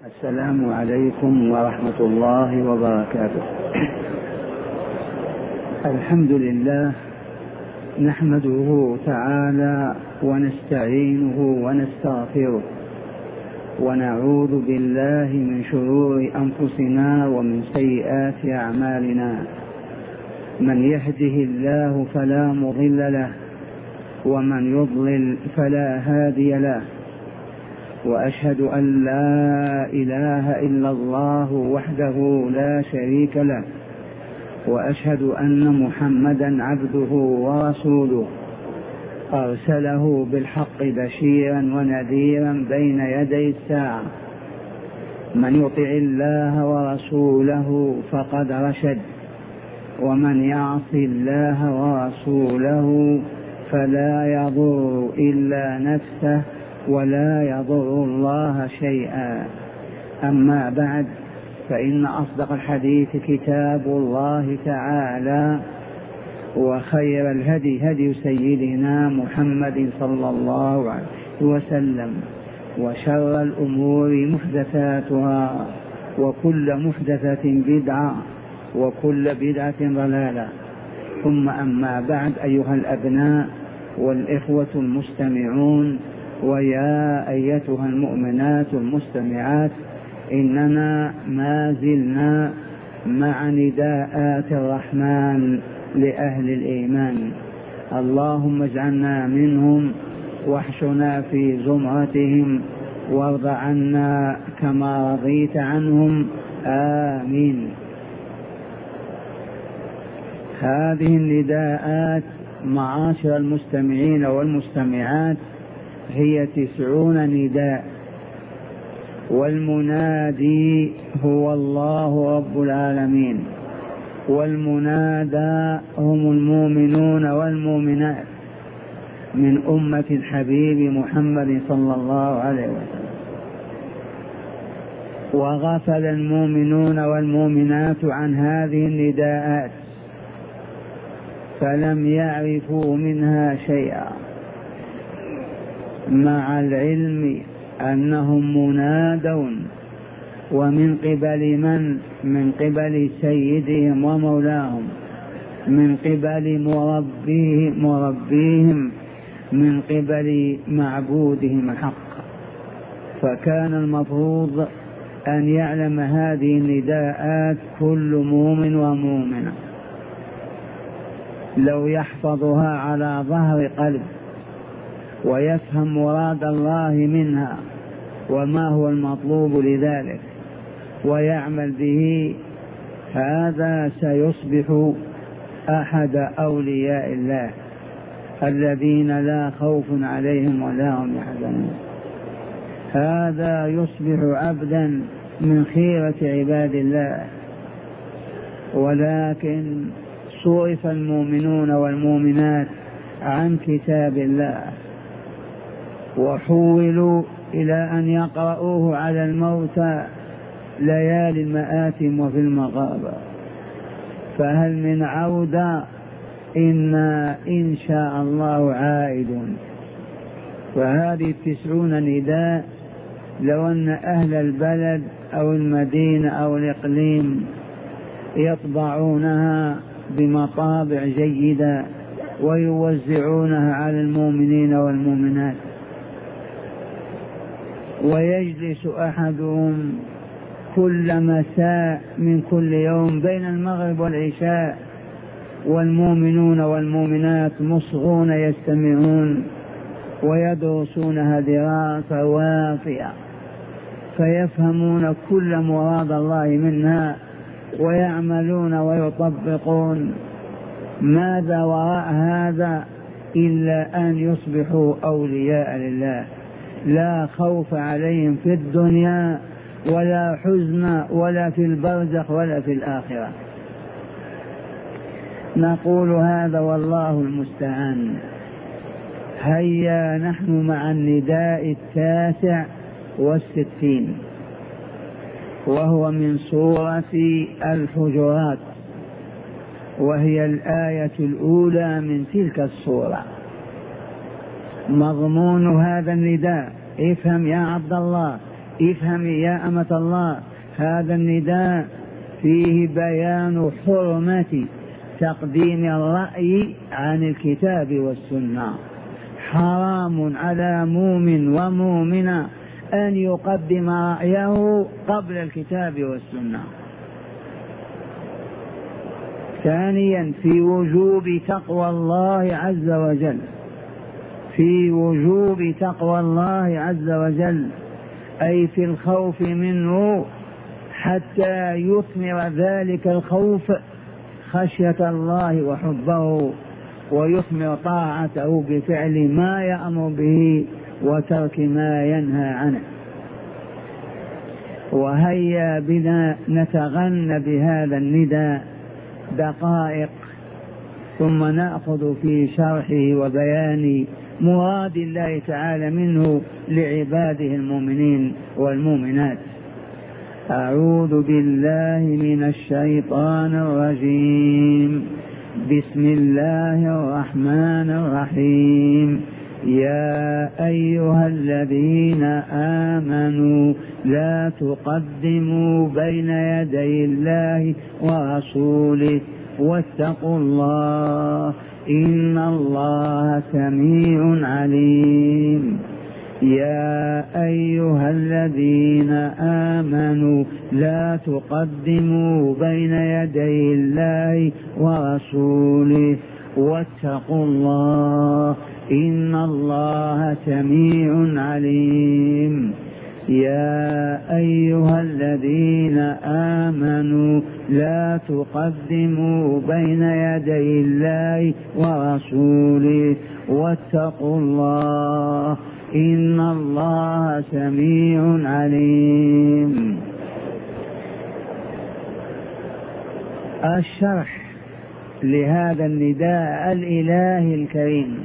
السلام عليكم ورحمة الله وبركاته. الحمد لله نحمده تعالى ونستعينه ونستغفره ونعوذ بالله من شرور أنفسنا ومن سيئات أعمالنا. من يهده الله فلا مضل له ومن يضلل فلا هادي له، وأشهد أن لا إله إلا الله وحده لا شريك له، وأشهد أن محمدا عبده ورسوله أرسله بالحق بشيرا ونذيرا بين يدي الساعة. من يطع الله ورسوله فقد رشد، ومن يعص الله ورسوله فلا يضر إلا نفسه ولا يضر الله شيئا. أما بعد، فإن أصدق الحديث كتاب الله تعالى، وخير الهدي هدي سيدنا محمد صلى الله عليه وسلم، وشر الأمور محدثاتها، وكل محدثة بدعة، وكل بدعة ضلالة. ثم أما بعد، أيها الأبناء والإخوة المستمعون، ويا أيتها المؤمنات المستمعات، إننا ما زلنا مع نداءات الرحمن لأهل الإيمان. اللهم اجعلنا منهم واحشنا في زمرتهم، وارض عنا كما رضيت عنهم، آمين. هذه النداءات معاشر المستمعين والمستمعات هي 90 نداء، والمنادي هو الله رب العالمين، والمنادى هم المؤمنون والمؤمنات من أمة الحبيب محمد صلى الله عليه وسلم. وغفل المؤمنون والمؤمنات عن هذه النداءات فلم يعرفوا منها شيئا، مع العلم أنهم منادون، ومن قبل من قبل سيدهم ومولاهم، من قبل مربيهم، من قبل معبودهم الحق. فكان المفروض أن يعلم هذه النداءات كل مؤمن ومؤمنة، لو يحفظها على ظهر قلب ويفهم مراد الله منها وما هو المطلوب لذلك ويعمل به، هذا سيصبح أحد أولياء الله الذين لا خوف عليهم ولا هم يحزنون. هذا يصبح عبدا من خيرة عباد الله. ولكن صرف المؤمنون والمؤمنات عن كتاب الله، وحولوا إلى أن يقرؤوه على الموتى ليالي المآتم وفي المغابة. فهل من عودة؟ إنا إن شاء الله عائدون. فهذه 90 نداء، لو أن أهل البلد أو المدينة أو الإقليم يطبعونها بمطابع جيدة ويوزعونها على المؤمنين والمؤمنات، ويجلس أحدهم كل مساء من كل يوم بين المغرب والعشاء والمؤمنون والمؤمنات مصغون يستمعون ويدرسونها دراسة وافية، فيفهمون كل مراد الله منها ويعملون ويطبقون. ماذا وراء هذا إلا أن يصبحوا أولياء لله، لا خوف عليهم في الدنيا ولا حزن ولا في البرزخ ولا في الآخرة. نقول هذا والله المستعان. هيا نحن مع النداء 69، وهو من سورة الحجرات، وهي الآية الأولى من تلك السورة. مضمون هذا النداء افهم يا عبد الله، افهمي يا أمة الله، هذا النداء فيه بيان حرمة تقديم الرأي عن الكتاب والسنة. حرام على مؤمن ومؤمنة أن يقدم رأيه قبل الكتاب والسنة. ثانيا في وجوب تقوى الله عز وجل، في وجوب تقوى الله عز وجل، أي في الخوف منه حتى يثمر ذلك الخوف خشية الله وحبه، ويثمر طاعته بفعل ما يأمر به وترك ما ينهى عنه. وهيا بنا نتغنى بهذا النداء دقائق ثم نأخذ في شرحه وبيان مراد الله تعالى منه لعباده المؤمنين والمؤمنات. أعوذ بالله من الشيطان الرجيم. بسم الله الرحمن الرحيم. يا أيها الذين آمنوا لا تقدموا بين يدي الله ورسوله واتقوا الله إن الله سميع عليم. يا أيها الذين آمنوا لا تقدموا بين يدي الله ورسوله واتقوا الله إن الله سميع عليم. يا أيها الذين آمنوا لا تقدموا بين يدي الله ورسوله واتقوا الله إن الله سميع عليم. الشرح لهذا النداء الإلهي الكريم.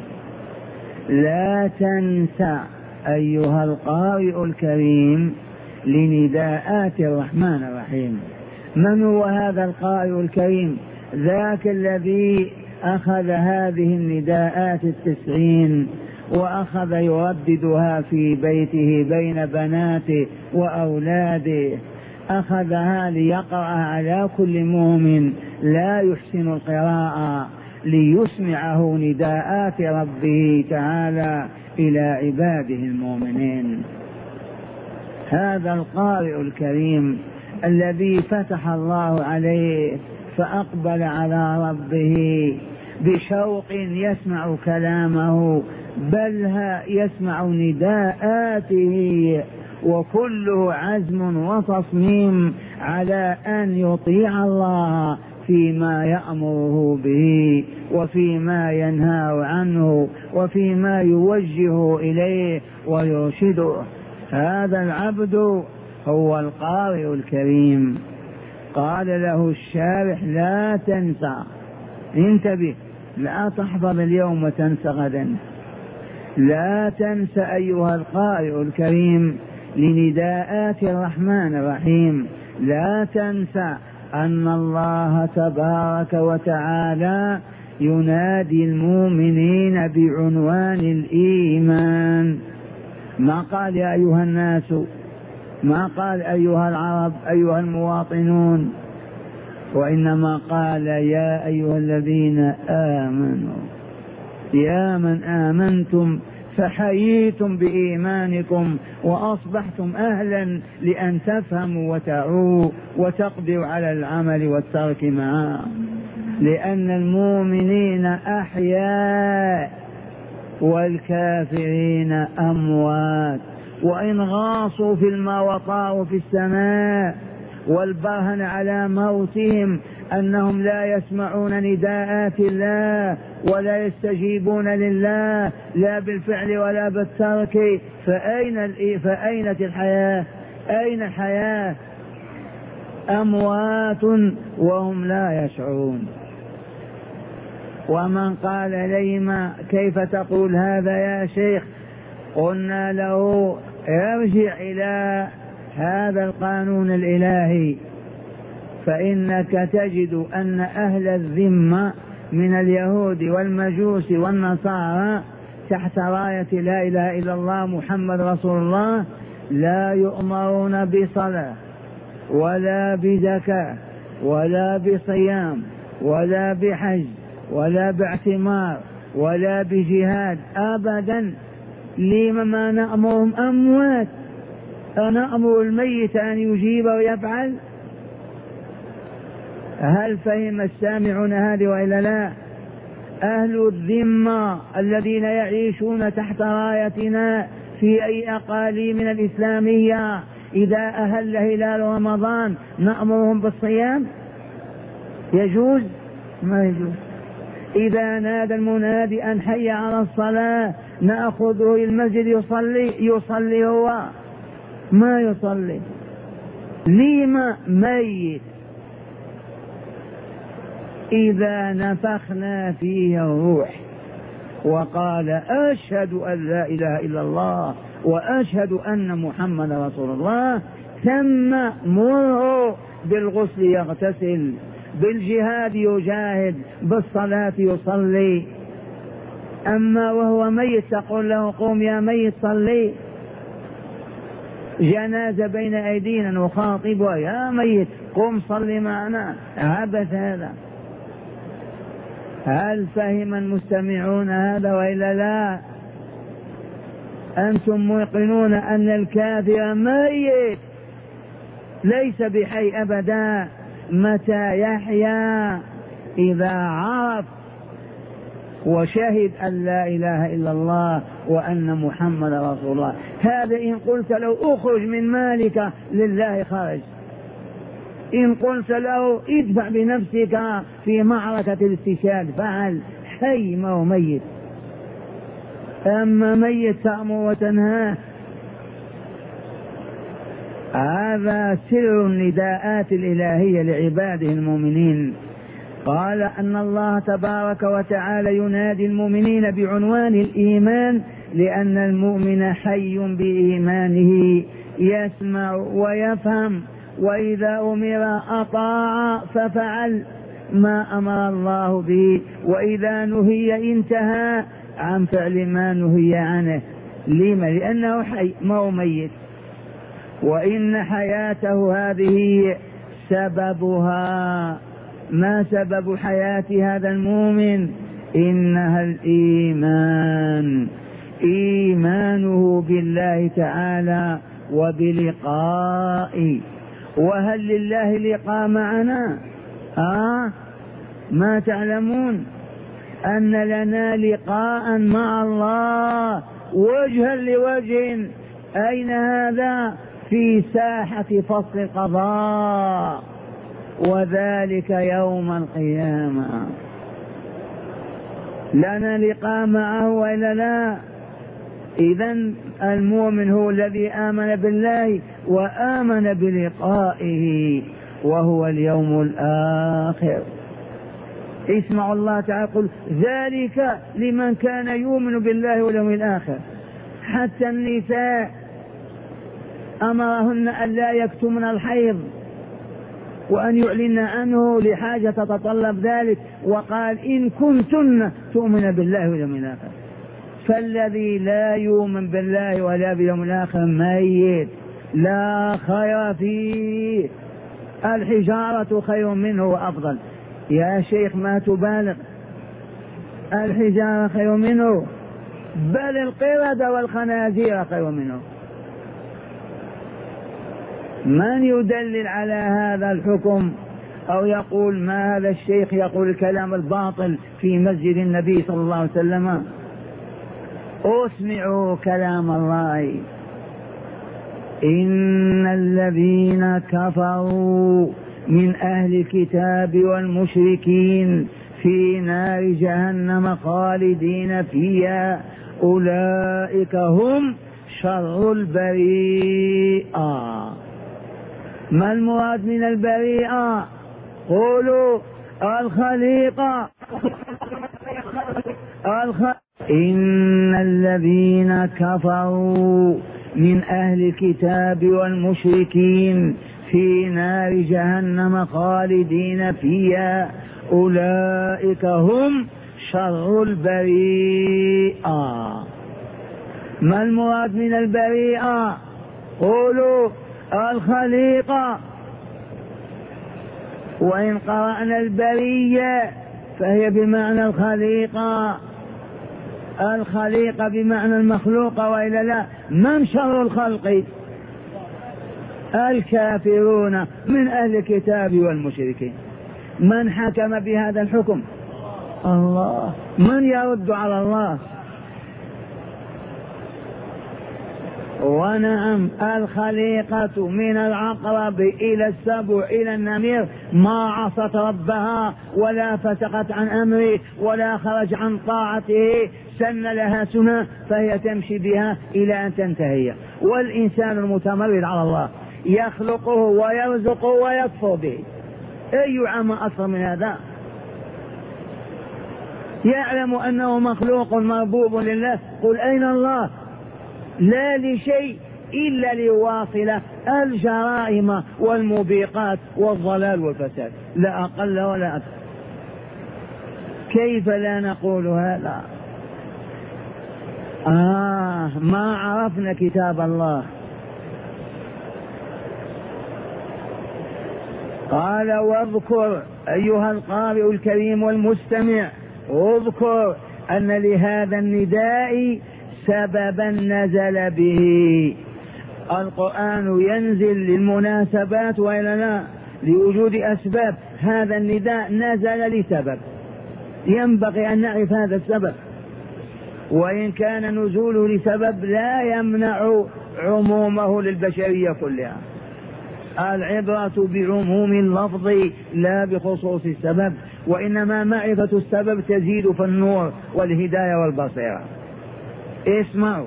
لا تنسى أيها القارئ الكريم لنداءات الرحمن الرحيم. من هو هذا القارئ الكريم؟ ذاك الذي أخذ هذه النداءات 90 وأخذ يرددها في بيته بين بناته وأولاده، أخذها ليقرأ على كل مؤمن لا يحسن القراءة ليسمعه نداءات ربه تعالى إلى عباده المؤمنين. هذا القارئ الكريم الذي فتح الله عليه فأقبل على ربه بشوق يسمع كلامه، بل يسمع نداءاته، وكله عزم وتصميم على أن يطيع الله فيما يأمره به وفيما ينهى عنه وفيما يوجه إليه ويرشده. هذا العبد هو القارئ الكريم. قال له الشارح لا تنسى، انتبه، لا تحفظ اليوم وتنسى غدا. لا تنسى أيها القارئ الكريم لنداءات الرحمن الرحيم، لا تنسى أن الله تبارك وتعالى ينادي المؤمنين بعنوان الإيمان. ما قال يا أيها الناس، ما قال أيها العرب أيها المواطنون، وإنما قال يا أيها الذين آمنوا، يا من آمنتم فحييتم بإيمانكم وأصبحتم أهلا لأن تفهموا وتعوا وتقدروا على العمل والترك معه، لأن المؤمنين أحياء والكافرين أموات، وإن غاصوا في الماء وطاروا في السماء، والبرهن على موتهم أنهم لا يسمعون نداءات الله ولا يستجيبون لله لا بالفعل ولا بالترك. فأين الحياة؟ أين الحياة؟ أموات وهم لا يشعرون. ومن قال ليما كيف تقول هذا يا شيخ؟ قلنا له ارجع إلى هذا القانون الإلهي، فإنك تجد أن أهل الذمة من اليهود والمجوس والنصارى تحت راية لا إله إلا الله محمد رسول الله لا يؤمرون بصلاة ولا بزكاة ولا بصيام ولا بحج ولا باعتمار ولا بجهاد أبدا. لما ما نأمرهم أموات؟ أنأمر الميت أن يجيب ويفعل؟ هل فهم السامعون هذه وإلا لا؟ أهل الذمة الذين يعيشون تحت رايتنا في أي أقاليم الإسلامية إذا أهل هلال رمضان نأمرهم بالصيام؟ يجوز؟ ما يجوز. إذا نادى المنادي أن حي على الصلاة نأخذه إلى المسجد يصلي هو؟ ما يصلي. لما؟ ميت. إذا نفخنا فيه الروح وقال أشهد أن لا إله إلا الله وأشهد أن محمد رسول الله، ثم مره بالغسل يغتسل، بالجهاد يجاهد، بالصلاة يصلي. أما وهو ميت تقول له قوم يا ميت صلي؟ جنازة بين أيدينا نخاطبها يا ميت قم صلي معنا، عبث هذا. هل فهم المستمعون هذا وإلا لا؟ أنتم موقنون أن الكافر ميت ليس بحي أبدا. متى يحيا؟ إذا عرف وشهد أن لا إله إلا الله وأن محمد رسول الله. هذا إن قلت له أخرج من مالك لله خرج، إن قلت له ادفع بنفسك في معركة الاستشهاد فعل. حي ما هو ميت. أما ميت تأمر وتنهى. هذا سر النداءات الإلهية لعباده المؤمنين. قال أن الله تبارك وتعالى ينادي المؤمنين بعنوان الإيمان لأن المؤمن حي بإيمانه يسمع ويفهم، وإذا أمر أطاع ففعل ما أمر الله به، وإذا نهي انتهى عن فعل ما نهي عنه. لما؟ لأنه حي ما هو ميت. وإن حياته هذه سببها، ما سبب حياة هذا المؤمن؟ إنها الإيمان، إيمانه بالله تعالى وبلقائه. وهل لله لقاء معنا؟ ما تعلمون أن لنا لقاء مع الله وجها لوجه. أين هذا؟ في ساحة فصل القضاء، وذلك يوم القيامة. لنا لقاء معه وإلا لا؟ إذن المؤمن هو الذي آمن بالله وآمن بلقائه، وهو اليوم الآخر. اسمع الله تعالى يقول ذلك لمن كان يؤمن بالله واليوم الآخر. حتى النساء أمرهن أن لا يكتمن الحيض وأن يعلن عنه لحاجة تتطلب ذلك، وقال إن كنتن تؤمن بالله واليوم الآخر. فالذي لا يؤمن بالله ولا باليوم الآخر ميت لا خير فيه. الحجارة خير منه وأفضل. يا شيخ ما تبالغ، الحجارة خير منه، بل القردة والخنازير خير منه. من يدلل على هذا الحكم أو يقول ما هذا الشيخ يقول الكلام الباطل في مسجد النبي صلى الله عليه وسلم؟ اسمعوا كلام الله. إن الذين كفروا من أهل الكتاب والمشركين في نار جهنم خالدين فيها أولئك هم شر البريئة. ما المراد من البريئة؟ قولوا الخليقة. إن الذين كفروا من أهل الكتاب والمشركين في نار جهنم خالدين فيها أولئك هم شر البريئة. ما المراد من البريئة؟ قولوا الخليقة. وإن قرأنا البرية فهي بمعنى الخليقة، الخليقة بمعنى المخلوق، وإلا لا؟ من شر الخلق؟ الكافرون من أهل الكتاب والمشركين. من حكم بهذا الحكم؟ الله. من يرد على الله؟ ونعم الخليقة من العقرب إلى السبع إلى النمير ما عصت ربها ولا فسقت عن أمره ولا خرج عن طاعته، سن لها سنة فهي تمشي بها إلى أن تنتهي. والإنسان المتمرد على الله يخلقه ويرزقه ويكفر به، أي عمى أكثر من هذا؟ يعلم أنه مخلوق مربوب لله، قل أين الله؟ لا لشيء إلا ليواصل الجرائم والموبقات والضلال والفساد، لا أقل ولا أكثر. كيف لا نقول هذا؟ ما عرفنا كتاب الله. قال واذكر أيها القارئ الكريم والمستمع، اذكر أن لهذا النداء سببا نزل به. القرآن ينزل للمناسبات وإلا لا؟ لوجود أسباب. هذا النداء نزل لسبب، ينبغي أن نعرف هذا السبب، وإن كان نزوله لسبب لا يمنع عمومه للبشرية كلها. العبرة بعموم اللفظ لا بخصوص السبب، وإنما معرفة السبب تزيد في النور والهداية والبصيرة. اسمعوا.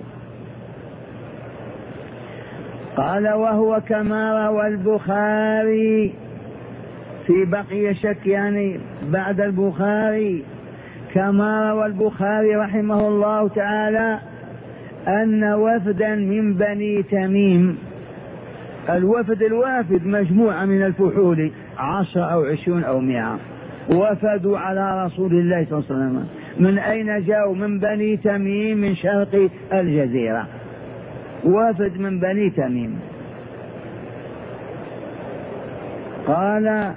قال وهو كما روى البخاري، في بقي شك يعني بعد البخاري، كما روى البخاري رحمه الله تعالى أن وفدا من بني تميم، الوفد الوافد مجموعة من الفحول 10 أو 20 أو 100 وفدوا على رسول الله صلى الله عليه وسلم. من أين جاءوا؟ من بني تميم، من شرق الجزيرة، وفد من بني تميم. قال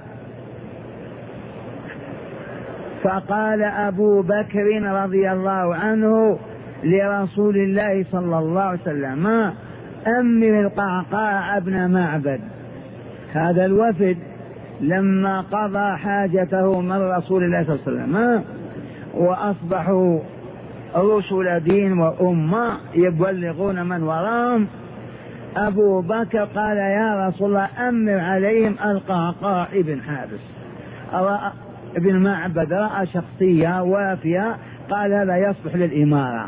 فقال أبو بكر رضي الله عنه لرسول الله صلى الله عليه وسلم أمر القعقاع ابن معبد. هذا الوفد لما قضى حاجته من رسول الله صلى الله عليه وسلم وأصبحوا رسل دين وأمة يبلغون من وراهم، أبو بكر قال يا رسول الله أمر عليهم القعقاع ابن حابس ابن معبد. رأى شخصية وافية قال هذا يصلح للإمارة،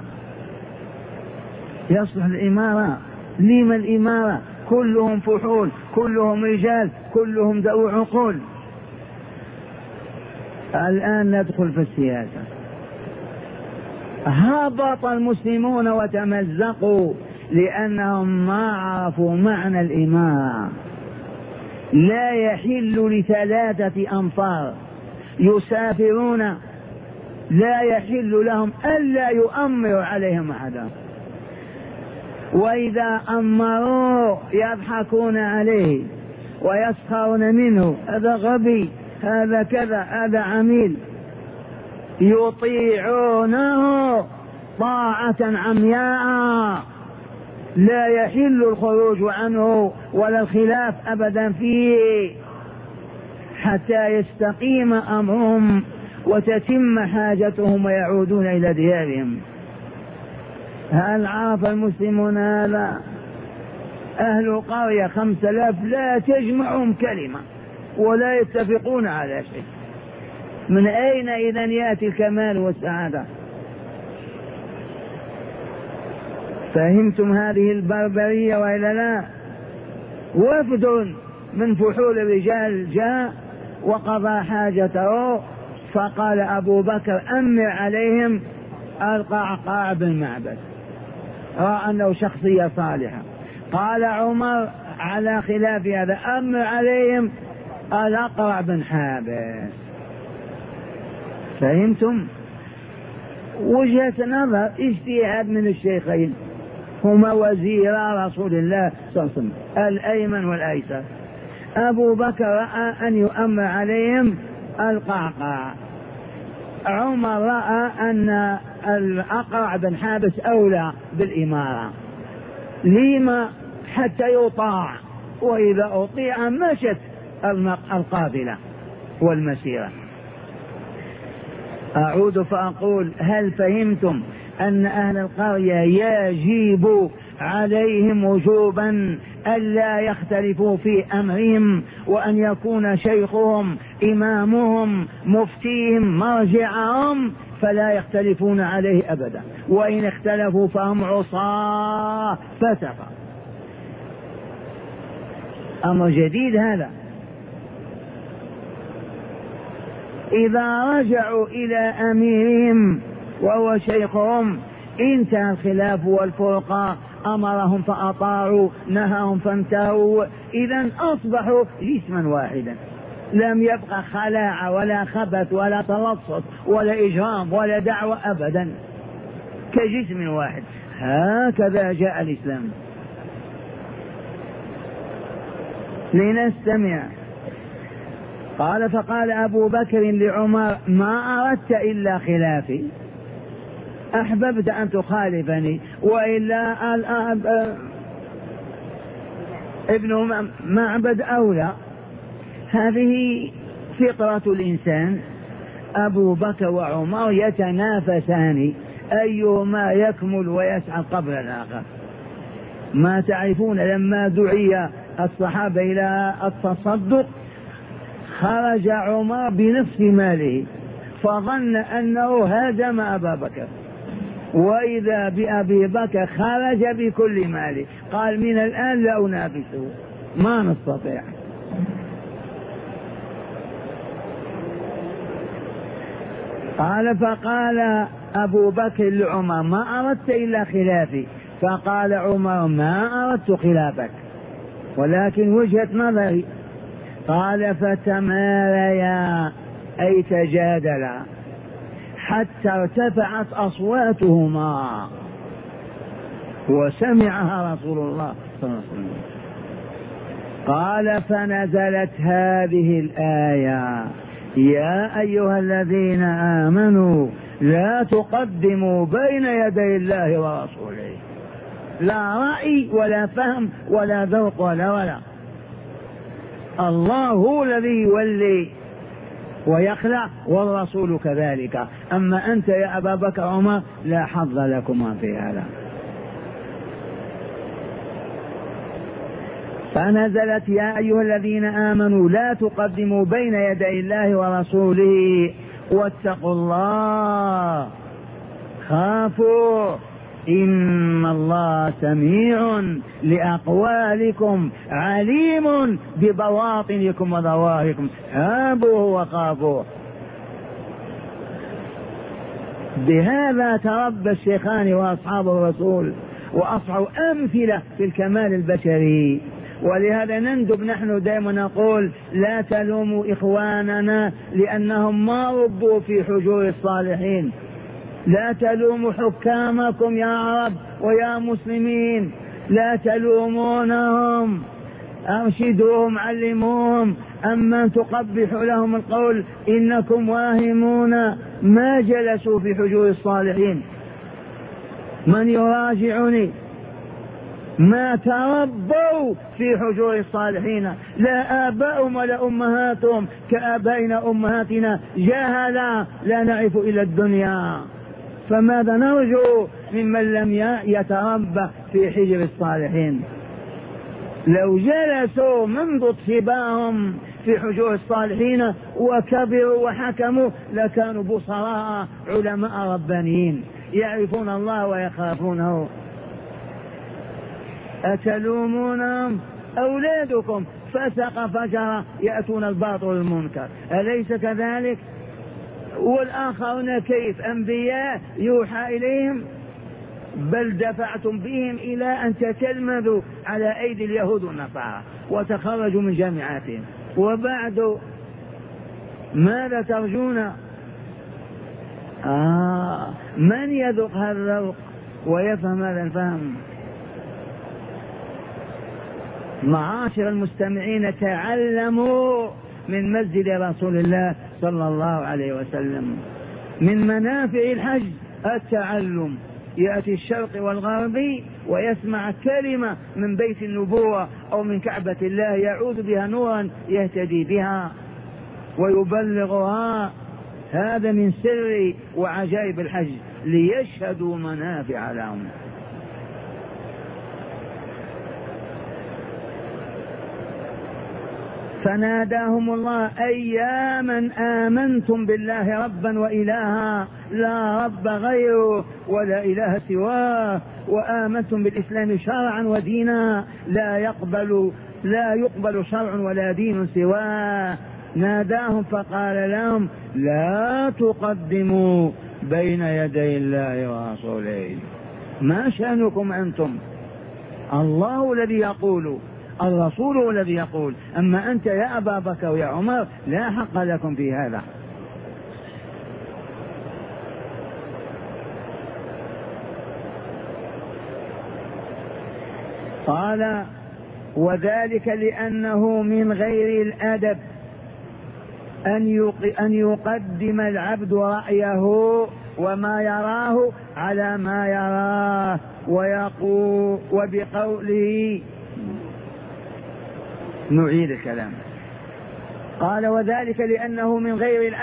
يصلح للإمارة. لما الإمارة؟ كلهم فحول، كلهم رجال، كلهم ذو عقول. الآن ندخل في السياسة. هبط المسلمون وتمزقوا لأنهم ما عرفوا معنى الإمارة. لا يحل ل3 أنفار يسافرون لا يحل لهم ألا يؤمروا عليهم أحدا، وإذا أمروا يضحكون عليه ويسخرون منه، هذا غبي، هذا كذا، هذا عميل. يطيعونه طاعة عمياء لا يحل الخروج عنه ولا الخلاف أبدا فيه حتى يستقيم أمرهم وتتم حاجتهم ويعودون إلى ديارهم. هل عرف المسلمون هذا؟ أهل قرية 5000 لا تجمعهم كلمة ولا يتفقون على شيء. من أين إذن يأتي الكمال والسعادة؟ فهمتم هذه البربرية وإلا لا؟ وفد من فحول الرجال جاء وقضى حاجته، فقال أبو بكر أمر عليهم القعقاع بن معبد، رأى أنه شخصية صالحة. قال عمر على خلاف هذا أمر عليهم الأقرع بن حابس. فهمتم؟ وجهة نظر، اجتهاد من الشيخين. هما وزيرا رسول الله صلى الله عليه وسلم الأيمن والأيسر. أبو بكر رأى أن يؤمر عليهم القعقاع، عمر رأى أن الأقرع بن حابس أولى بالإمارة. لما؟ حتى يطاع، وإذا أطيع مشت القافلة والمسيرة. أعود فأقول: هل فهمتم أن أهل القرية يجب عليهم وجوبا ألا يختلفوا في أمرهم، وأن يكون شيخهم إمامهم مفتيهم مرجعهم فلا يختلفون عليه أبدا، وإن اختلفوا فهم عصاة فسقة. أمر جديد هذا. إذا رجعوا إلى أميرهم وهو شيخهم انتهى الخلاف والفرقة، أمرهم فأطاعوا، نهاهم فانتهوا، إذن أصبحوا جسما واحدا، لم يبقى خلاعة ولا خبث ولا تلصص ولا إجرام ولا دعوة أبدا، كجسم واحد. هكذا جاء الإسلام. لنستمع. قال: فقال أبو بكر لعمر: ما أردت إلا خلافي، أحببت أن تخالفني، وإلا ابن معبد أولى. هذه فطرة الإنسان. أبو بكر وعمر يتنافسان أيهما يكمل ويسعى قبل الآخر. ما تعرفون لما دعي الصحابة إلى التصدق خرج عمر بنصف ماله فظن أنه هاجم أبا بكر، وإذا بأبي بكر خرج بكل ماله، قال: من الآن لا أنافسه، ما نستطيع. قال: فقال أبو بكر لعمر: ما أردت إلا خلافي. فقال عمر: ما أردت خلافك ولكن وجهة نظري. قال: فتماريا أي تجادلا حتى ارتفعت أصواتهما وسمعها رسول الله صلى الله عليه وسلم. قال: فنزلت هذه الآية: يا أيها الذين آمنوا لا تقدموا بين يدي الله ورسوله. لا رأي ولا فهم ولا ذوق ولا الله هو الذي يولي ويخلع، والرسول كذلك. أما أنت يا أبا بكر عمر لا حظ لكما في هذا. فنزلت: يا أيها الذين آمنوا لا تقدموا بين يدي الله ورسوله واتقوا الله، خافوا إن الله سميع لأقوالكم عليم ببواطنكم وظواهركم، هابوه وخافوه. بهذا تربى الشيخان وأصحاب الرسول وأصحوا أمثلة في الكمال البشري. ولهذا نندب نحن دائما نقول: لا تلوموا إخواننا لأنهم ما ربوا في حجور الصالحين، لا تلوموا حكامكم يا عرب ويا مسلمين، لا تلومونهم، أرشدوهم علموهم. أما تقبح لهم القول إنكم واهمون، ما جلسوا في حجور الصالحين. من يراجعني؟ ما تربوا في حجور الصالحين، لا آباؤهم ولا أمهاتهم كآبائنا أمهاتنا، جهلا لا نعرف إلى الدنيا. فماذا نرجو ممن لم يتربى في حجر الصالحين؟ لو جلسوا منذ صباهم في حجور الصالحين وكبروا وحكموا لكانوا بصراء علماء ربانيين يعرفون الله ويخافونه. أتلومونهم؟ أولادكم فسق فجر يأتون الباطل والمنكر، أليس كذلك؟ والآخرون كيف؟ أنبياء يوحى إليهم، بل دفعتم بهم إلى أن تتلمذوا على أيدي اليهود والنصارى وتخرجوا من جامعاتهم، وبعد ماذا ترجون؟ من يذوق هذا الذوق ويفهم هذا الفهم؟ معاشر المستمعين، تعلموا من مسجد رسول الله صلى الله عليه وسلم. من منافع الحج التعلم، يأتي الشرق والغرب ويسمع كلمة من بيت النبوة أو من كعبة الله يعود بها نورا يهتدي بها ويبلغها. هذا من سر وعجائب الحج، ليشهدوا منافع لهم. فناداهم الله: يا من آمنتم بالله ربا وإلها لا رب غيره ولا إله سواه، وآمنتم بالإسلام شرعا ودينا لا يقبل شرع ولا دين سواه. ناداهم فقال لهم: لا تقدموا بين يدي الله ورسوله. ما شأنكم أنتم؟ الله الذي يقول، الرسول الذي يقول، أما أنت يا أبا بكر ويا عمر لا حق لكم في هذا. قال: وذلك لأنه من غير الأدب أن يقدم العبد رأيه وما يراه على ما يراه ويقول وبقوله. نعيد الكلام. قال: وذلك لأنه من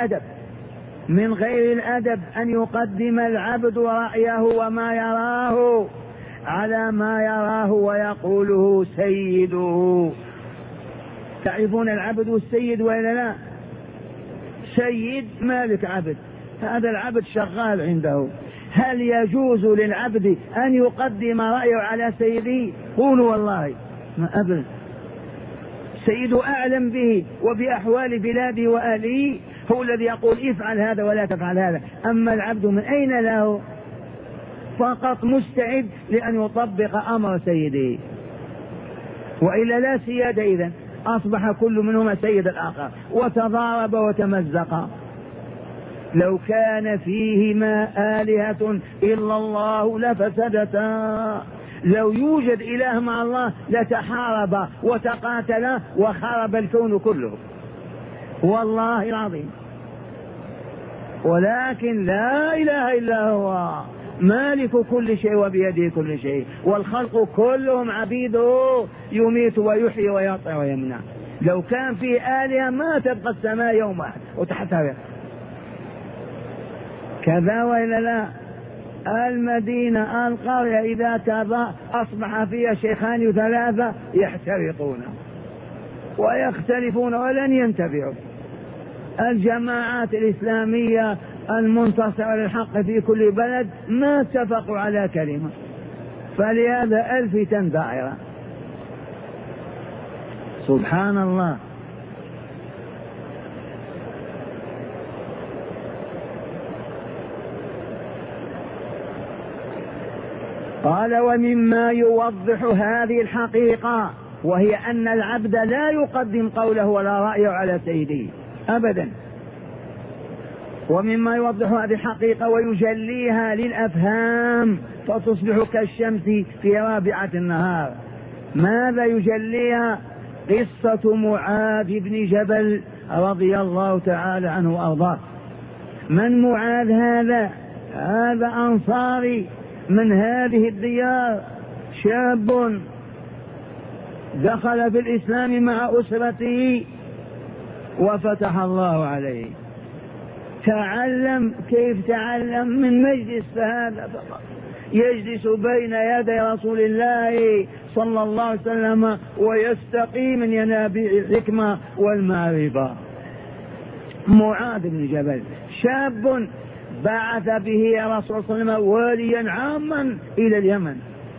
غير الأدب أن يقدم العبد رأيه وما يراه على ما يراه ويقوله سيده. تعرفون العبد والسيد ولا لا؟ سيد مالك عبد، هذا العبد شغال عنده. هل يجوز للعبد أن يقدم رأيه على سيده؟ قولوا والله ما أبدا. سيده أعلم به وبأحوال بلاده وأهله، هو الذي يقول افعل هذا ولا تفعل هذا. أما العبد من أين له؟ فقط مستعد لأن يطبق أمر سيده، وإلا لا سيادة. إذن أصبح كل منهما سيد الآخر وتضارب وتمزق. لو كان فيهما آلهة إلا الله لفسدتا. لو يوجد إله مع الله لتحارب وتقاتلا وخرب الكون كله والله العظيم. ولكن لا إله إلا هو مالك كل شيء وبيده كل شيء، والخلق كلهم عبيده يميت ويحيي ويعطي ويمنع. لو كان في آلهة ما تبقى السماء يوم واحد وتحترق. كذا وإلا لا؟ المدينة القرية إذا أصبح فيها شيخان وثلاثة يحترقون ويختلفون ولن ينتفعوا. الجماعات الإسلامية المنتصرة للحق في كل بلد ما اتفقوا على كلمة، فلهذا الفتن دائرة. سبحان الله. قال: ومما يوضح هذه الحقيقة وهي أن العبد لا يقدم قوله ولا رأيه على سيده أبدا. ومما يوضح هذه الحقيقة ويجليها للأفهام فتصبح كالشمس في رابعة النهار. ماذا يجليها؟ قصة معاذ بن جبل رضي الله تعالى عنه وأرضاه. من معاذ هذا؟ هذا أنصاري من هذه الديار، شاب دخل في الإسلام مع أسرته وفتح الله عليه. تعلم كيف تعلم؟ من مجلس هذا فقط، يجلس بين يدي رسول الله صلى الله عليه وسلم ويستقي من ينابيع الحكمة والمعرفة. معاذ بن جبل شاب بعث به رسول صلى الله عليه وسلم واليا عاما إلى اليمن،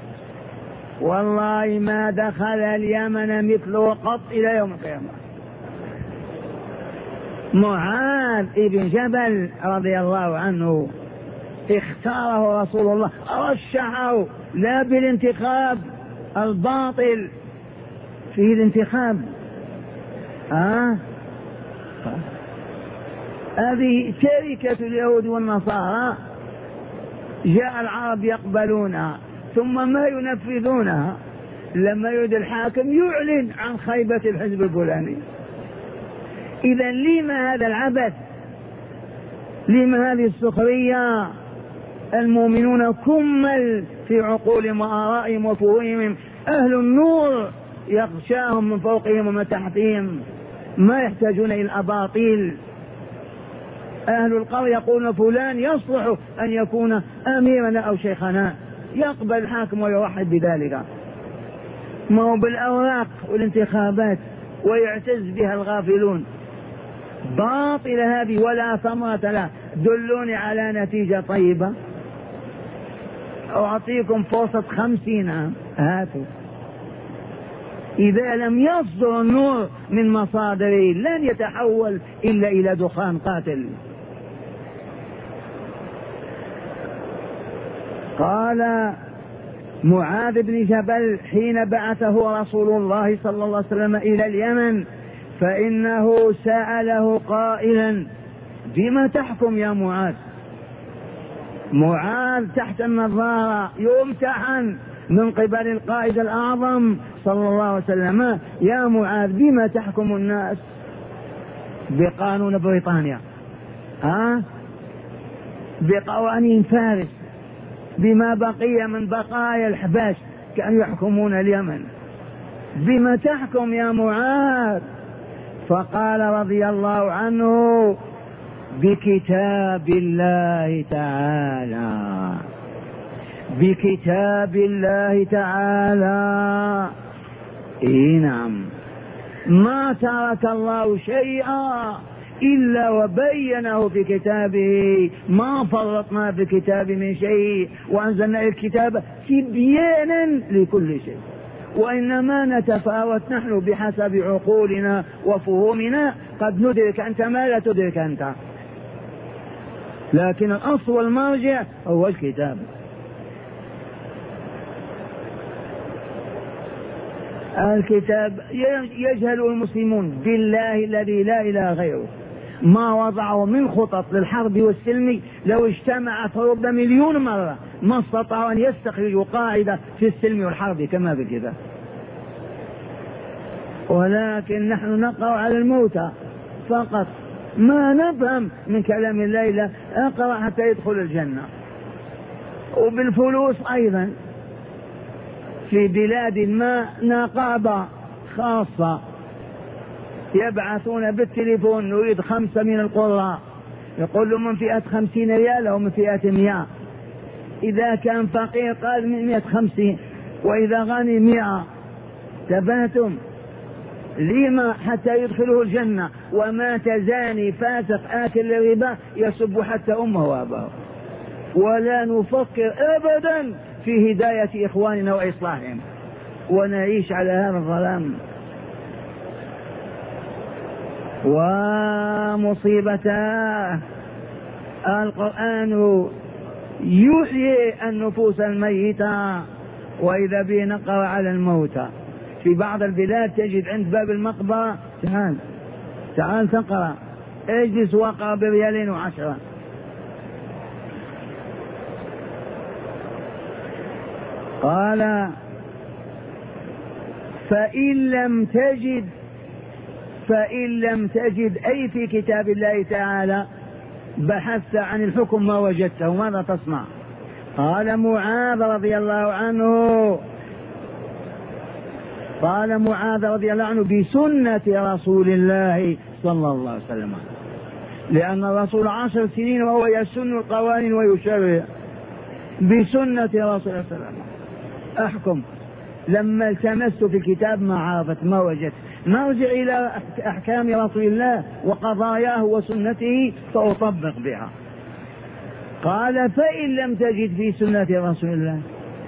والله ما دخل اليمن مثله قط إلى يوم القيامة. معاذ بن جبل رضي الله عنه اختاره رسول الله، رشحه لا بالانتخاب الباطل، فيه الانتخاب. هذه شركة اليهود والنصارى، جاء العرب يقبلونها ثم ما ينفذونها. لما يريد الحاكم يعلن عن خيبة الحزب الفلاني. إذا لما هذا العبث؟ لما هذه السخرية؟ المؤمنون كمل في عقولهم وآرائهم وفهومهم، أهل النور يغشاهم من فوقهم ومن تحتهم، ما يحتاجون إلى الأباطيل. أهل القرى يقولون فلان يصلح أن يكون أميرنا أو شيخنا، يقبل الحاكم ويرحب بذلك، ما هو بالأوراق والانتخابات ويعتز بها الغافلون. باطلة هذه ولا ثمرة لها. دلوني على نتيجة طيبة، أعطيكم فرصة 50 عام، هاتوا. إذا لم يصدر النور من مصادره لن يتحول إلا إلى دخان قاتل. قال معاذ بن جبل حين بعثه رسول الله صلى الله عليه وسلم إلى اليمن فإنه سأله قائلا: بما تحكم يا معاذ؟ معاذ تحت النظارة يمتحن من قبل القائد الأعظم صلى الله عليه وسلم: يا معاذ بما تحكم الناس؟ بقانون بريطانيا، بقوانين فارس، بما بقي من بقايا الحباش كانوا يحكمون اليمن. بما تحكم يا معاذ؟ فقال رضي الله عنه: بكتاب الله تعالى، بكتاب الله تعالى. نعم، ما ترك الله شيئا إلا وبينه في كتابه، ما فرطنا في كتاب من شيء، وأنزلنا الكتاب تبيانا لكل شيء. وإنما نتفاوت نحن بحسب عقولنا وفهومنا، قد ندرك أنت ما لا تدرك أنت، لكن الأصل والمرجع هو الكتاب. الكتاب يجهل المسلمون بالله الذي لا إله غيره ما وضعوا من خطط للحرب والسلم، لو اجتمعت رب مليون مرة ما استطاعوا أن يستخرجوا قاعدة في السلم والحرب كما في الكتاب. ولكن نحن نقرأ على الموتى فقط، ما نفهم من كلام الله إلا اقرأ حتى يدخل الجنة. وبالفلوس أيضا، في بلاد ما نقابة خاصة يبعثون بالتليفون: نريد 5 من القراء، يقول له من فئة 50 ريال أو من فئة 100. إذا كان فقير قال من 150، وإذا غني 100. تباتم لما؟ حتى يدخله الجنة. وما تزاني فاسق آكل للربا يسب حتى أمه وأباه. ولا نفكر أبدا في هداية إخواننا وإصلاحهم، ونعيش على هذا الظلام. ومصيبته القرآن يحيي النفوس الميتة، وإذا به نقر على الموتى. في بعض البلاد تجد عند باب المقبرة: تعال تقرأ، اجلس واقرأ ب2 و10. قال: فإن لم تجد أي في كتاب الله تعالى بحثت عن الحكم ما وجدته، ماذا تصنع؟ قال معاذ رضي الله عنه: بسنة رسول الله صلى الله عليه وسلم، لأن الرسول 10 سنين وهو يسن القوانين ويشرع. بسنة رسول الله صلى الله عليه وسلم أحكم. لما التمست في الكتاب ما عرفت ما وجدت، نرجع إلى أحكام رسول الله وقضاياه وسنته فأطبق بها. قال: فإن لم تجد في سنة رسول الله،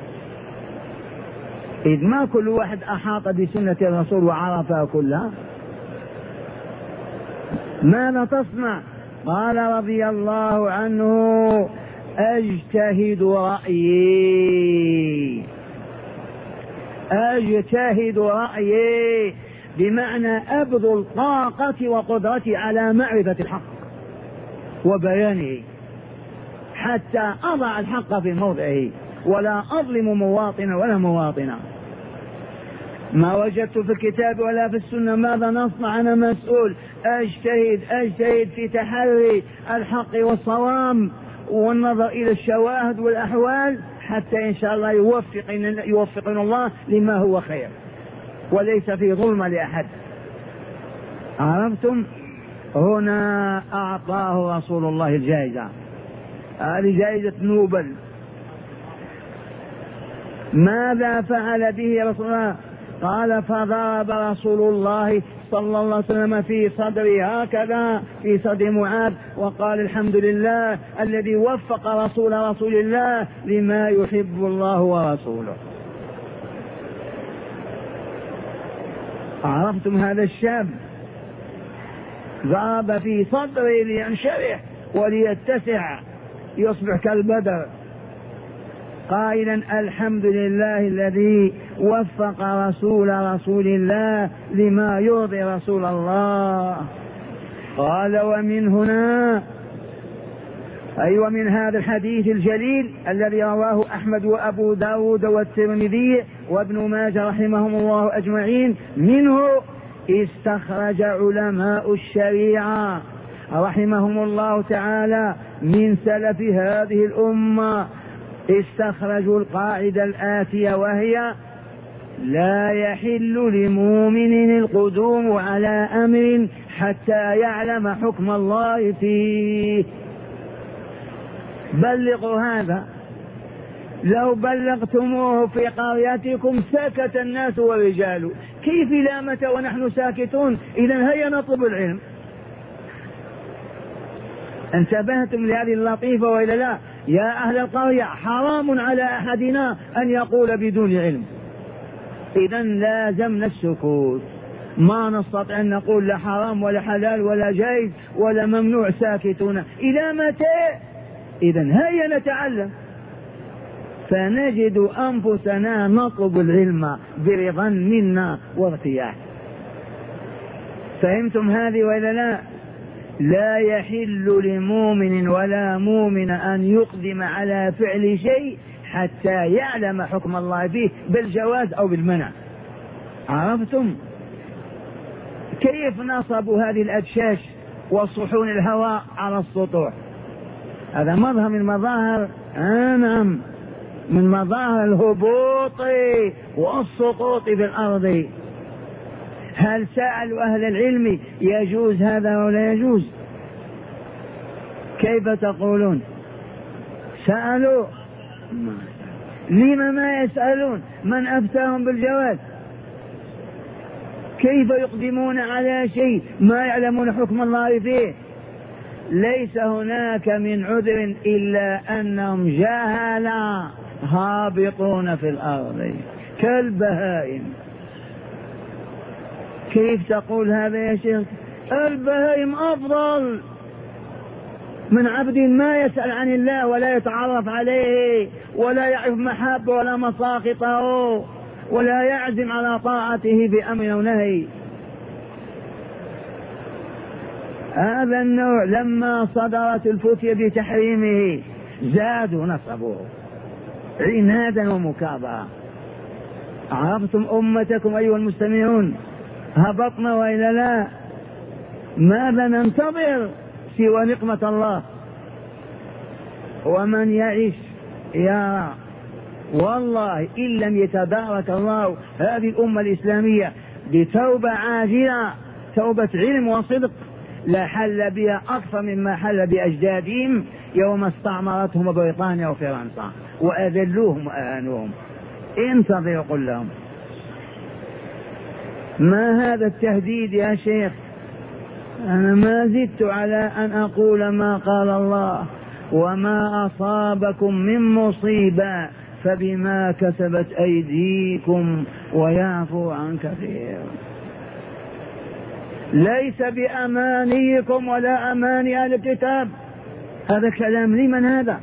إذ ما كل واحد أحاط بسنة الرسول وعرفها كلها، ماذا تصنع؟ قال رضي الله عنه: أجتهد رأيي، بمعنى أبذل طاقتي وقدرتي على معرفة الحق وبيانه حتى أضع الحق في موضعه، ولا أظلم مواطنا ولا مواطنا. ما وجدت في الكتاب ولا في السنة، ماذا نصنع؟ أنا مسؤول، أجتهد في تحري الحق والصواب والنظر إلى الشواهد والأحوال حتى إن شاء الله يوفقنا الله لما هو خير، وليس في ظلم لأحد. عرفتم؟ هنا أعطاه رسول الله الجائزة، هذه جائزة نوبل. ماذا فعل به رسول الله؟ قال فضرب رسول الله صلى الله عليه وسلم في صدري هكذا، في صدر معاذ، وقال الحمد لله الذي وفق رسول الله لما يحب الله ورسوله. عرفتم هذا الشاب؟ ضرب في صدري لينشرح وليتسع يصبح كالبدر، قائلا الحمد لله الذي وفق رسول الله لما يرضي رسول الله. قال ومن هنا من هذا الحديث الجليل الذي رواه أحمد وأبو داود والترمذي وابن ماجه رحمهم الله أجمعين، منه استخرج علماء الشريعة رحمهم الله تعالى من سلف هذه الأمة، استخرجوا القاعدة الآتية وهي لا يحل لمؤمن القدوم على أمر حتى يعلم حكم الله فيه. بلغوا هذا، لو بلغتموه في قريتكم سكت الناس والرجال، كيف لا متى ونحن ساكتون؟ إذن هيا نطلب العلم. انتبهتم لهذه اللطيفة وإلا لا؟ يا أهل القرية حرام على أحدنا أن يقول بدون علم، إذن لازمنا السكوت، ما نستطيع أن نقول لا حرام ولا حلال ولا جائز ولا ممنوع، ساكتون إلى متى؟ إذن هيا نتعلم، فنجد أنفسنا نطلب العلم برضا منا وارتياح. فهمتم هذه ولا لا؟ لا يحل لمؤمن ولا مؤمن أن يقدم على فعل شيء حتى يعلم حكم الله فيه بالجواز أو بالمنع. عرفتم كيف نصبوا هذه الأدشاش والصحون الهواء على السطوح؟ هذا مظهر من مظاهر نعم من مظاهر الهبوط والسقوط في الأرض. هل سألوا أهل العلم يجوز هذا ولا يجوز؟ كيف تقولون؟ سألوا؟ لما ما يسألون من أفتاهم بالجواز؟ كيف يقدمون على شيء ما يعلمون حكم الله فيه؟ ليس هناك من عذر إلا أنهم جهلا هابطون في الأرض كالبهائم. كيف تقول هذا يا شيخ؟ البهائم أفضل من عبد ما يسأل عن الله ولا يتعرف عليه ولا يعرف محابه ولا مساخطه ولا يعزم على طاعته بأمر ونهي. هذا النوع لما صدرت الفتية بتحريمه زادوا نصبوه عنادا ومكابرة. عرفتم أمتكم أيها المستمعون؟ هبطنا وإلا لا؟ ماذا ننتظر سوى نقمة الله؟ ومن يعيش يرى والله إن لم يتبارك الله هذه الأمة الإسلامية بتوبة عاجلة، توبة علم وصدق، لحل بها أكثر مما حل بأجدادهم يوم استعمرتهم بريطانيا وفرنسا وأذلوهم وأهانوهم. انتظروا قل لهم. ما هذا التهديد يا شيخ؟ أنا ما زدت على أن أقول ما قال الله وما أصابكم من مصيبة فبما كسبت أيديكم ويعفو عن كثير. ليس بأمانيكم ولا أماني أهل الكتاب. هذا كلام لمن هذا؟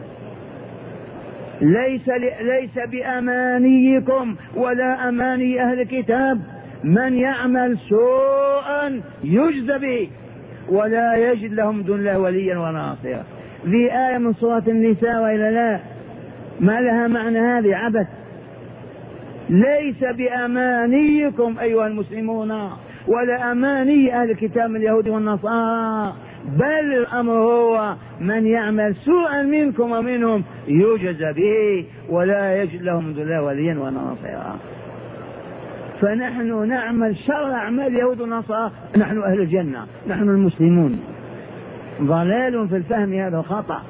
ليس بأمانيكم ولا أماني أهل الكتاب. من يعمل سوءا يجزى به ولا يجد لهم دون الله وليا وناصرا. ذي آية من سورة النساء وإلا لا؟ ما لها معنى هذه؟ عبث. ليس بأمانيكم أيها المسلمون ولا أماني أهل الكتاب من اليهود والنصارى، بل الأمر هو من يعمل سوءا منكم ومنهم يجزى به ولا يجد له من دون الله وليا ولا نصيرا. فنحن نعمل شر أعمال اليهود والنصارى، نحن أهل الجنة، نحن المسلمون. ضلال في الفهم، هذا خطأ.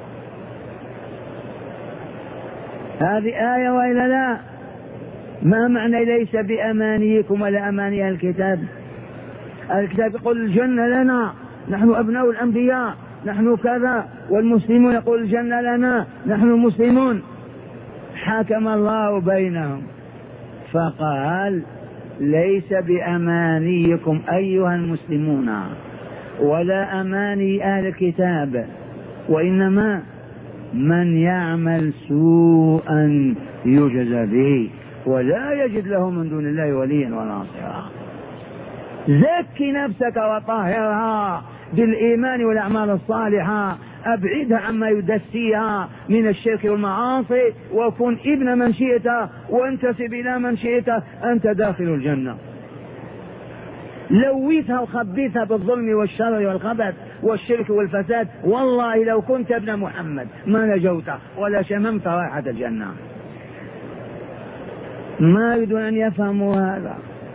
هذه آية وإلا لا؟ ما معنى ليس بأمانيكم ولا أماني أهل الكتاب؟ الكتاب يقول الجنة لنا، نحن أبناء الأنبياء، نحن كذا، والمسلمون يقول الجنة لنا، نحن المسلمون. حكم الله بينهم فقال ليس بأمانيكم أيها المسلمون ولا أماني أهل الكتاب، وإنما من يعمل سوءا يجزى به ولا يجد له من دون الله وليا ولا نصيرا. زكي نفسك وطهرها بالإيمان والأعمال الصالحة، أبعدها عما يدسيها من الشرك والمعاصي، وكن ابن من شئت وانتسب إلى من شئت، أنت داخل الجنة. لويتها وخبيتها بالظلم والشر والخبث والشرك والفساد، والله لو كنت ابن محمد ما نجوت ولا شممت رائحة الجنة. ما يريدون أن يفهموا هذا.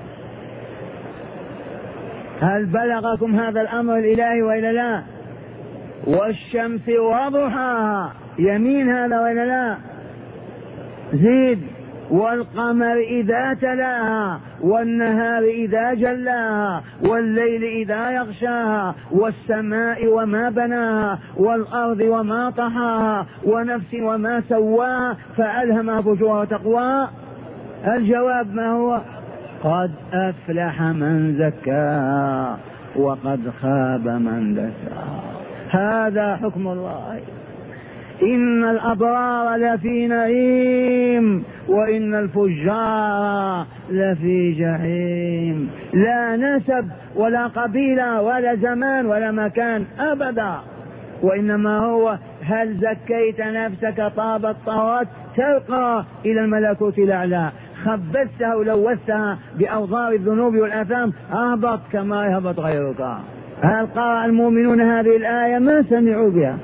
هل بلغكم هذا الأمر الإلهي وإلا لا؟ والشمس وضحاها، يمين هذا وإلا لا؟ زيد. والقمر إذا تلاها، والنهار إذا جلاها، والليل إذا يغشاها، والسماء وما بناها، والأرض وما طحاها، ونفس وما سواها فألهمها فجورها وتقواها. الجواب ما هو؟ قد أفلح من زكاها وقد خاب من دساها. هذا حكم الله. إن الأبرار لفي نعيم وإن الفجار لفي جحيم. لا نسب ولا قبيلة ولا زمان ولا مكان أبدا، وإنما هو هل زكيت نفسك طابت طهرت ترقى إلى الملكوت الأعلى، خبثتها ولوثتها بأوضار الذنوب والآثام أهبط كما يهبط غيرك. هل قرأ المؤمنون هذه الآية؟ ما سمعوا بها.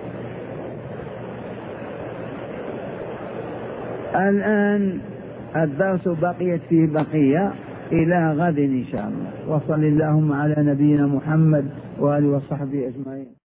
الآن الدرس بقيت فيه بقية إلى غد إن شاء الله. وصل اللهم على نبينا محمد وآله وصحبه أجمعين.